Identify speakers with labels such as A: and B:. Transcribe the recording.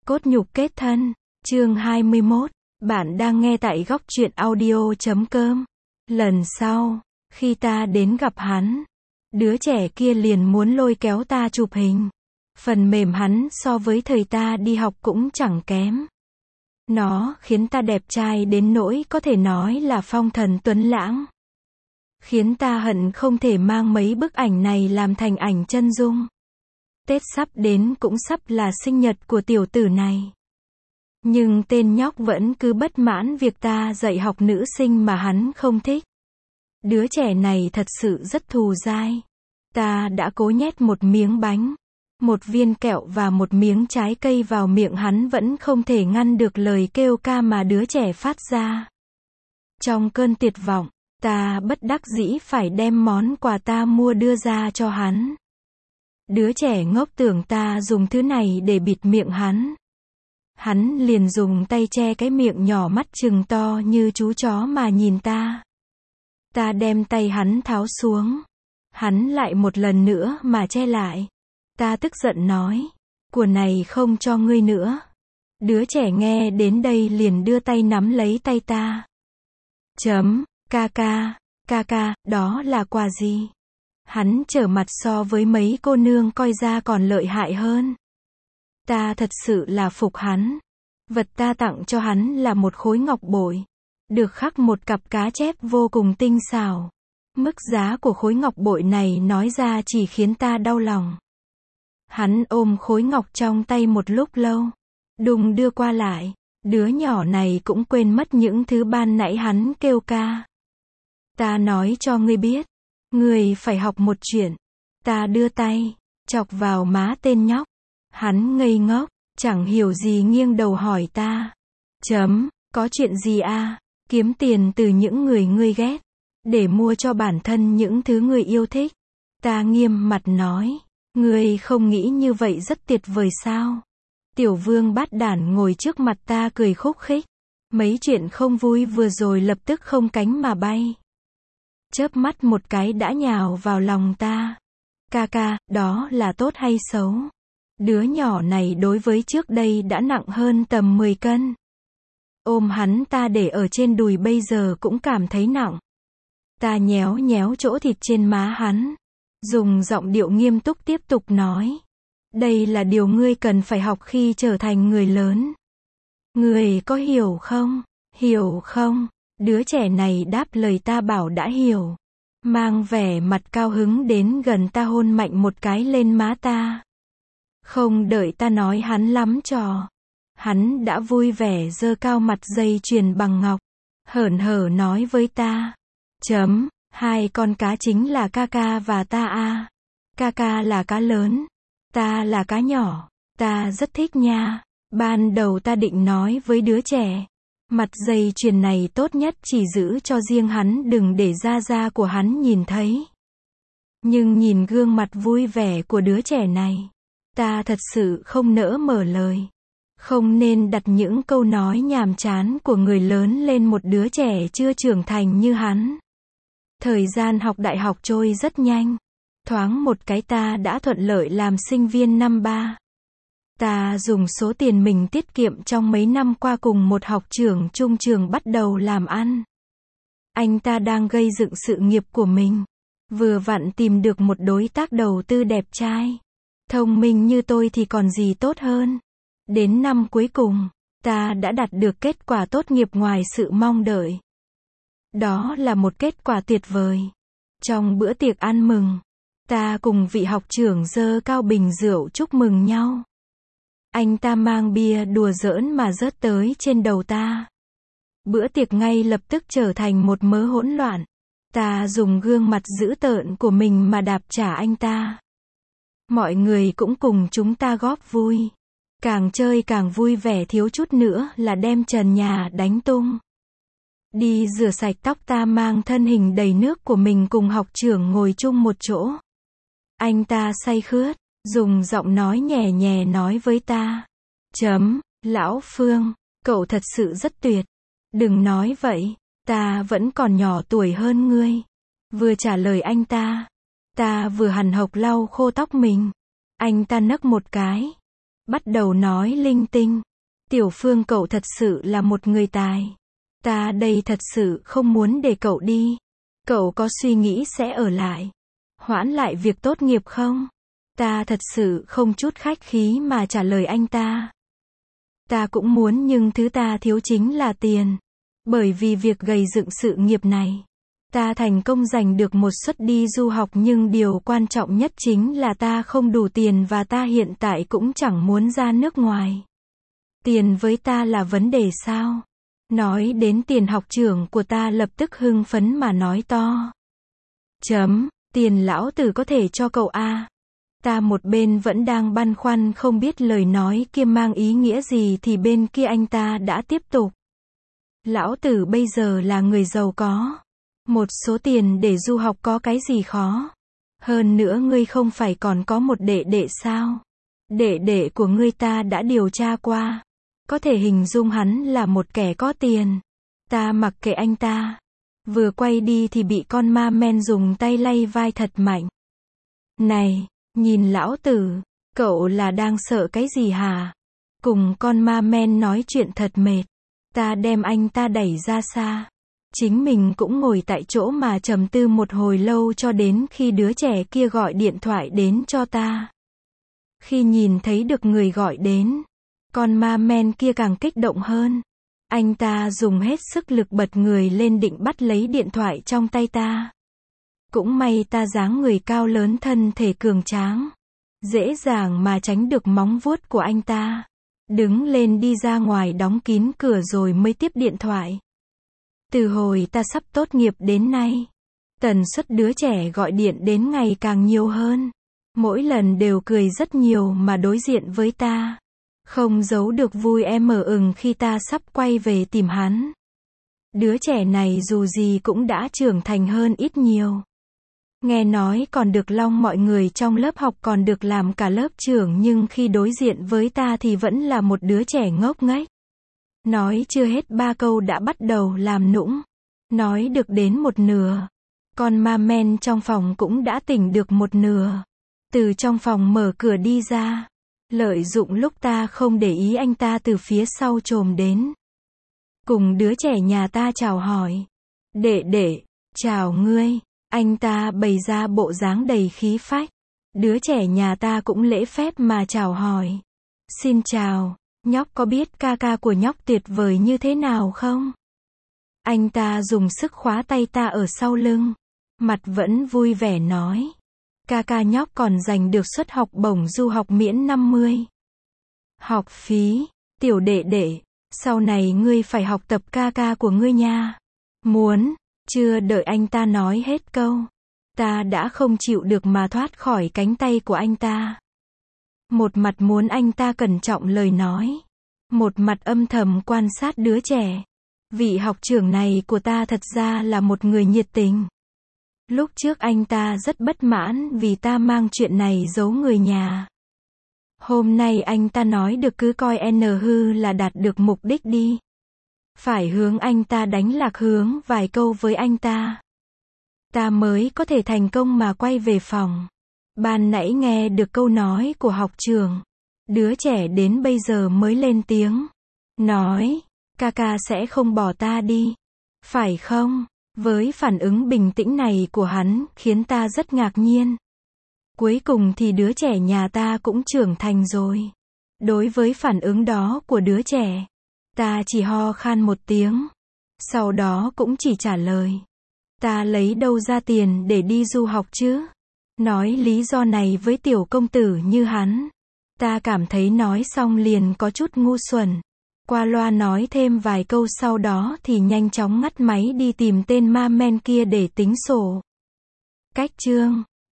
A: Cốt nhục kết thân, chương 21. Bạn đang nghe tại góc truyện audio.com. Lần sau, khi ta đến gặp hắn, đứa trẻ kia liền muốn lôi kéo ta chụp hình. Phần mềm hắn so với thời ta đi học cũng chẳng kém. Nó khiến ta đẹp trai đến nỗi có thể nói là phong thần tuấn lãng. Khiến ta hận không thể mang mấy bức ảnh này làm thành ảnh chân dung. Tết sắp đến cũng sắp là sinh nhật của tiểu tử này. Nhưng tên nhóc vẫn cứ bất mãn việc ta dạy học nữ sinh mà hắn không thích. Đứa trẻ này thật sự rất thù dai. Ta đã cố nhét một miếng bánh, một viên kẹo và một miếng trái cây vào miệng hắn vẫn không thể ngăn được lời kêu ca mà đứa trẻ phát ra. Trong cơn tuyệt vọng, ta bất đắc dĩ phải đem món quà ta mua đưa ra cho hắn. Đứa trẻ ngốc tưởng ta dùng thứ này để bịt miệng hắn. Hắn liền dùng tay che cái miệng nhỏ mắt trừng to như chú chó mà nhìn ta. Ta đem tay hắn tháo xuống. Hắn lại một lần nữa mà che lại. Ta tức giận nói, của này không cho ngươi nữa. Đứa trẻ nghe đến đây liền đưa tay nắm lấy tay ta. Ca, đó là quà gì? Hắn trở mặt so với mấy cô nương coi ra còn lợi hại hơn. Ta thật sự là phục hắn. Vật ta tặng cho hắn là một khối ngọc bội, được khắc một cặp cá chép vô cùng tinh xảo. Mức giá của khối ngọc bội này nói ra chỉ khiến ta đau lòng. Hắn ôm khối ngọc trong tay một lúc lâu, đùng đưa qua lại. Đứa nhỏ này cũng quên mất những thứ ban nãy hắn kêu ca. Ta nói cho ngươi biết, ngươi phải học một chuyện. Ta đưa tay, chọc vào má tên nhóc. Hắn ngây ngốc, chẳng hiểu gì nghiêng đầu hỏi ta. Có chuyện gì à? Kiếm tiền từ những người ngươi ghét, để mua cho bản thân những thứ ngươi yêu thích. Ta nghiêm mặt nói, ngươi không nghĩ như vậy rất tuyệt vời sao? Tiểu vương bát đản ngồi trước mặt ta cười khúc khích. Mấy chuyện không vui vừa rồi lập tức không cánh mà bay. Chớp mắt một cái đã nhào vào lòng ta. Ca, đó là tốt hay xấu? Đứa nhỏ này đối với trước đây đã nặng hơn tầm 10 cân. Ôm hắn ta để ở trên đùi bây giờ cũng cảm thấy nặng. Ta nhéo nhéo chỗ thịt trên má hắn. Dùng giọng điệu nghiêm túc tiếp tục nói. Đây là điều ngươi cần phải học khi trở thành người lớn. Ngươi có hiểu không? Hiểu không? Đứa trẻ này đáp lời ta bảo đã hiểu. Mang vẻ mặt cao hứng đến gần ta hôn mạnh một cái lên má ta. Không đợi ta nói hắn lắm trò. Hắn đã vui vẻ giơ cao mặt dây chuyền bằng ngọc. Hởn hở nói với ta. Hai con cá chính là ca và ta à. Ca là cá lớn. Ta là cá nhỏ. Ta rất thích nha. Ban đầu ta định nói với đứa trẻ. Mặt dây chuyền này tốt nhất chỉ giữ cho riêng hắn đừng để da của hắn nhìn thấy. Nhưng nhìn gương mặt vui vẻ của đứa trẻ này. Ta thật sự không nỡ mở lời. Không nên đặt những câu nói nhàm chán của người lớn lên một đứa trẻ chưa trưởng thành như hắn. Thời gian học đại học trôi rất nhanh. Thoáng một cái ta đã thuận lợi làm sinh viên năm 3. Ta dùng số tiền mình tiết kiệm trong mấy năm qua cùng một học trưởng trung trường bắt đầu làm ăn. Anh ta đang gây dựng sự nghiệp của mình. Vừa vặn tìm được một đối tác đầu tư đẹp trai. Thông minh như tôi thì còn gì tốt hơn. Đến năm cuối cùng, ta đã đạt được kết quả tốt nghiệp ngoài sự mong đợi. Đó là một kết quả tuyệt vời. Trong bữa tiệc ăn mừng, ta cùng vị học trưởng giơ cao bình rượu chúc mừng nhau. Anh ta mang bia đùa giỡn mà rớt tới trên đầu ta. Bữa tiệc ngay lập tức trở thành một mớ hỗn loạn. Ta dùng gương mặt dữ tợn của mình mà đạp trả anh ta. Mọi người cũng cùng chúng ta góp vui. Càng chơi càng vui vẻ, thiếu chút nữa là đem trần nhà đánh tung. Đi rửa sạch tóc, ta mang thân hình đầy nước của mình cùng học trưởng ngồi chung một chỗ. Anh ta say khướt, dùng giọng nói nhẹ nhẹ nói với ta. Lão Phương, cậu thật sự rất tuyệt. Đừng nói vậy, ta vẫn còn nhỏ tuổi hơn ngươi. Vừa trả lời anh ta vừa hằn học lau khô tóc mình. Anh ta nấc một cái. bắt đầu nói linh tinh. Tiểu Phương cậu thật sự là một người tài. Ta đây thật sự không muốn để cậu đi. Cậu có suy nghĩ sẽ ở lại, hoãn lại việc tốt nghiệp không? Ta thật sự không chút khách khí mà trả lời anh ta. Ta cũng muốn nhưng thứ ta thiếu chính là tiền. Bởi vì việc gầy dựng sự nghiệp này, ta thành công giành được một suất đi du học nhưng điều quan trọng nhất chính là ta không đủ tiền và ta hiện tại cũng chẳng muốn ra nước ngoài. Tiền với ta là vấn đề sao? Nói đến tiền học trưởng của ta lập tức hưng phấn mà nói to. Tiền lão tử có thể cho cậu à? Ta một bên vẫn đang băn khoăn không biết lời nói kia mang ý nghĩa gì thì bên kia anh ta đã tiếp tục. Lão tử bây giờ là người giàu có. Một số tiền để du học có cái gì khó. Hơn nữa ngươi không phải còn có một đệ đệ sao? Đệ đệ của ngươi ta đã điều tra qua. Có thể hình dung hắn là một kẻ có tiền. Ta mặc kệ anh ta. Vừa quay đi thì bị con ma men dùng tay lay vai thật mạnh. Này, nhìn lão tử, cậu là đang sợ cái gì hả? Cùng con ma men nói chuyện thật mệt. Ta đem anh ta đẩy ra xa. Chính mình cũng ngồi tại chỗ mà trầm tư một hồi lâu cho đến khi đứa trẻ kia gọi điện thoại đến cho ta. Khi nhìn thấy được người gọi đến, con ma men kia càng kích động hơn. Anh ta dùng hết sức lực bật người lên định bắt lấy điện thoại trong tay ta. Cũng may ta dáng người cao lớn thân thể cường tráng. Dễ dàng mà tránh được móng vuốt của anh ta. Đứng lên đi ra ngoài đóng kín cửa rồi mới tiếp điện thoại. Từ hồi ta sắp tốt nghiệp đến nay, tần suất đứa trẻ gọi điện đến ngày càng nhiều hơn. Mỗi lần đều cười rất nhiều mà đối diện với ta. Không giấu được vui ừng khi ta sắp quay về tìm hắn. Đứa trẻ này dù gì cũng đã trưởng thành hơn ít nhiều. Nghe nói còn được long mọi người trong lớp học còn được làm cả lớp trưởng nhưng khi đối diện với ta thì vẫn là một đứa trẻ ngốc nghếch. Nói chưa hết 3 câu đã bắt đầu làm nũng. Nói được đến một nửa. Con ma men trong phòng cũng đã tỉnh được một nửa. Từ trong phòng mở cửa đi ra. Lợi dụng lúc ta không để ý anh ta từ phía sau chồm đến. Cùng đứa trẻ nhà ta chào hỏi. Đệ, chào ngươi. Anh ta bày ra bộ dáng đầy khí phách. Đứa trẻ nhà ta cũng lễ phép mà chào hỏi. Xin chào, nhóc có biết ca ca của nhóc tuyệt vời như thế nào không? Anh ta dùng sức khóa tay ta ở sau lưng. Mặt vẫn vui vẻ nói. Ca ca nhóc còn giành được suất học bổng du học miễn 50. Học phí, tiểu đệ, sau này ngươi phải học tập ca ca của ngươi nha. Muốn, chưa đợi anh ta nói hết câu. Ta đã không chịu được mà thoát khỏi cánh tay của anh ta. Một mặt muốn anh ta cẩn trọng lời nói. Một mặt âm thầm quan sát đứa trẻ. Vị học trưởng này của ta thật ra là một người nhiệt tình. Lúc trước anh ta rất bất mãn vì ta mang chuyện này giấu người nhà. Hôm nay anh ta nói được cứ coi hư là đạt được mục đích đi. Phải hướng anh ta đánh lạc hướng vài câu với anh ta. Ta mới có thể thành công mà quay về phòng. Ban nãy nghe được câu nói của học trưởng. Đứa trẻ đến bây giờ mới lên tiếng. Nói, ca ca sẽ không bỏ ta đi. Phải không? Với phản ứng bình tĩnh này của hắn khiến ta rất ngạc nhiên. Cuối cùng thì đứa trẻ nhà ta cũng trưởng thành rồi. Đối với phản ứng đó của đứa trẻ, ta chỉ ho khan một tiếng. Sau đó cũng chỉ trả lời. Ta lấy đâu ra tiền để đi du học chứ? Nói lý do này với tiểu công tử như hắn. Ta cảm thấy nói xong liền có chút ngu xuẩn. Qua loa nói thêm vài câu sau đó thì nhanh chóng ngắt máy đi tìm tên ma men kia để tính sổ. Cách chương